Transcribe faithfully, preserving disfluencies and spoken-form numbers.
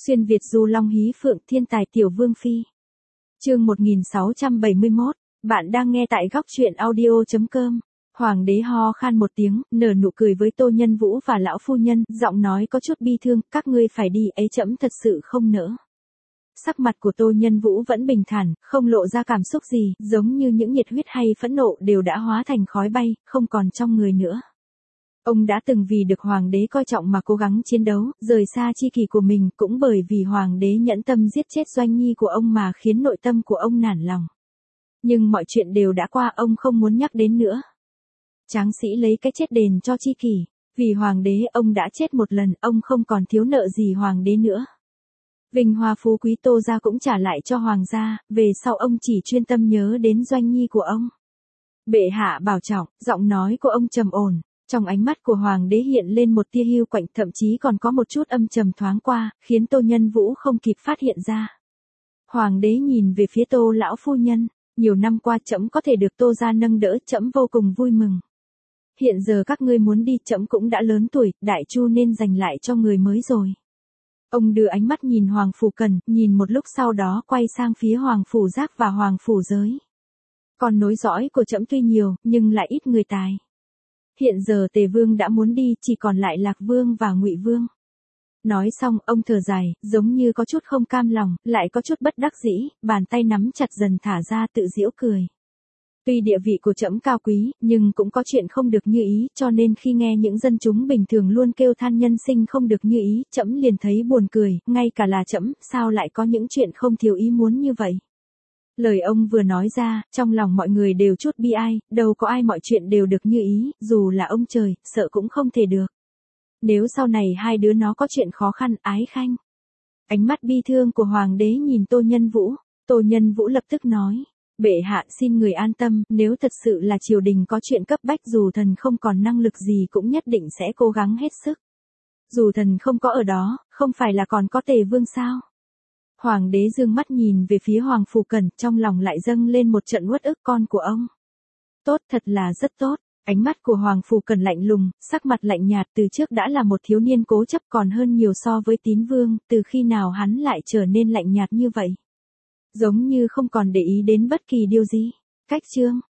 Xuyên Việt du long hí phượng thiên tài tiểu vương phi. Chương một nghìn sáu trăm bảy mươi mốt, bạn đang nghe tại góc truyện audio chấm com. Hoàng đế ho khan một tiếng, nở nụ cười với Tô Nhân Vũ và lão phu nhân, giọng nói có chút bi thương, các ngươi phải đi ấy, trẫm thật sự không nỡ. Sắc mặt của Tô Nhân Vũ vẫn bình thản, không lộ ra cảm xúc gì, giống như những nhiệt huyết hay phẫn nộ đều đã hóa thành khói bay, không còn trong người nữa. Ông đã từng vì được hoàng đế coi trọng mà cố gắng chiến đấu, rời xa chi kỷ của mình, cũng bởi vì hoàng đế nhẫn tâm giết chết doanh nhi của ông mà khiến nội tâm của ông nản lòng. Nhưng mọi chuyện đều đã qua, ông không muốn nhắc đến nữa. Tráng sĩ lấy cái chết đền cho chi kỷ, vì hoàng đế ông đã chết một lần, ông không còn thiếu nợ gì hoàng đế nữa. Vinh hoa phú quý Tô gia cũng trả lại cho hoàng gia, về sau ông chỉ chuyên tâm nhớ đến doanh nhi của ông. Bệ hạ bảo trọng, giọng nói của ông trầm ổn. Trong ánh mắt của hoàng đế hiện lên một tia hiu quạnh, thậm chí còn có một chút âm trầm thoáng qua, khiến Tô Nhân Vũ không kịp phát hiện ra. Hoàng đế nhìn về phía Tô lão phu nhân, nhiều năm qua trẫm có thể được Tô gia nâng đỡ, trẫm vô cùng vui mừng. Hiện giờ các ngươi muốn đi, trẫm cũng đã lớn tuổi, đại chu nên dành lại cho người mới rồi. Ông đưa ánh mắt nhìn Hoàng phủ Cần, nhìn một lúc sau đó quay sang phía Hoàng phủ Giác và Hoàng phủ Giới. Còn nối dõi của trẫm tuy nhiều, nhưng lại ít người tài. Hiện giờ Tề Vương đã muốn đi, chỉ còn lại Lạc Vương và Ngụy Vương. Nói xong, ông thở dài, giống như có chút không cam lòng, lại có chút bất đắc dĩ, bàn tay nắm chặt dần thả ra, tự giễu cười. Tuy địa vị của trẫm cao quý, nhưng cũng có chuyện không được như ý, cho nên khi nghe những dân chúng bình thường luôn kêu than nhân sinh không được như ý, trẫm liền thấy buồn cười, ngay cả là trẫm, sao lại có những chuyện không thiếu ý muốn như vậy. Lời ông vừa nói ra, trong lòng mọi người đều chút bi ai, đâu có ai mọi chuyện đều được như ý, dù là ông trời, sợ cũng không thể được. Nếu sau này hai đứa nó có chuyện khó khăn, ái khanh. Ánh mắt bi thương của hoàng đế nhìn Tô Nhân Vũ, Tô Nhân Vũ lập tức nói, bệ hạ xin người an tâm, nếu thật sự là triều đình có chuyện cấp bách, dù thần không còn năng lực gì cũng nhất định sẽ cố gắng hết sức. Dù thần không có ở đó, không phải là còn có Tề Vương sao? Hoàng đế dương mắt nhìn về phía Hoàng phủ Cần, trong lòng lại dâng lên một trận uất ức, con của ông. Tốt, thật là rất tốt. Ánh mắt của Hoàng phủ Cần lạnh lùng, sắc mặt lạnh nhạt, từ trước đã là một thiếu niên cố chấp còn hơn nhiều so với Tín Vương, từ khi nào hắn lại trở nên lạnh nhạt như vậy? Giống như không còn để ý đến bất kỳ điều gì. Cách chương.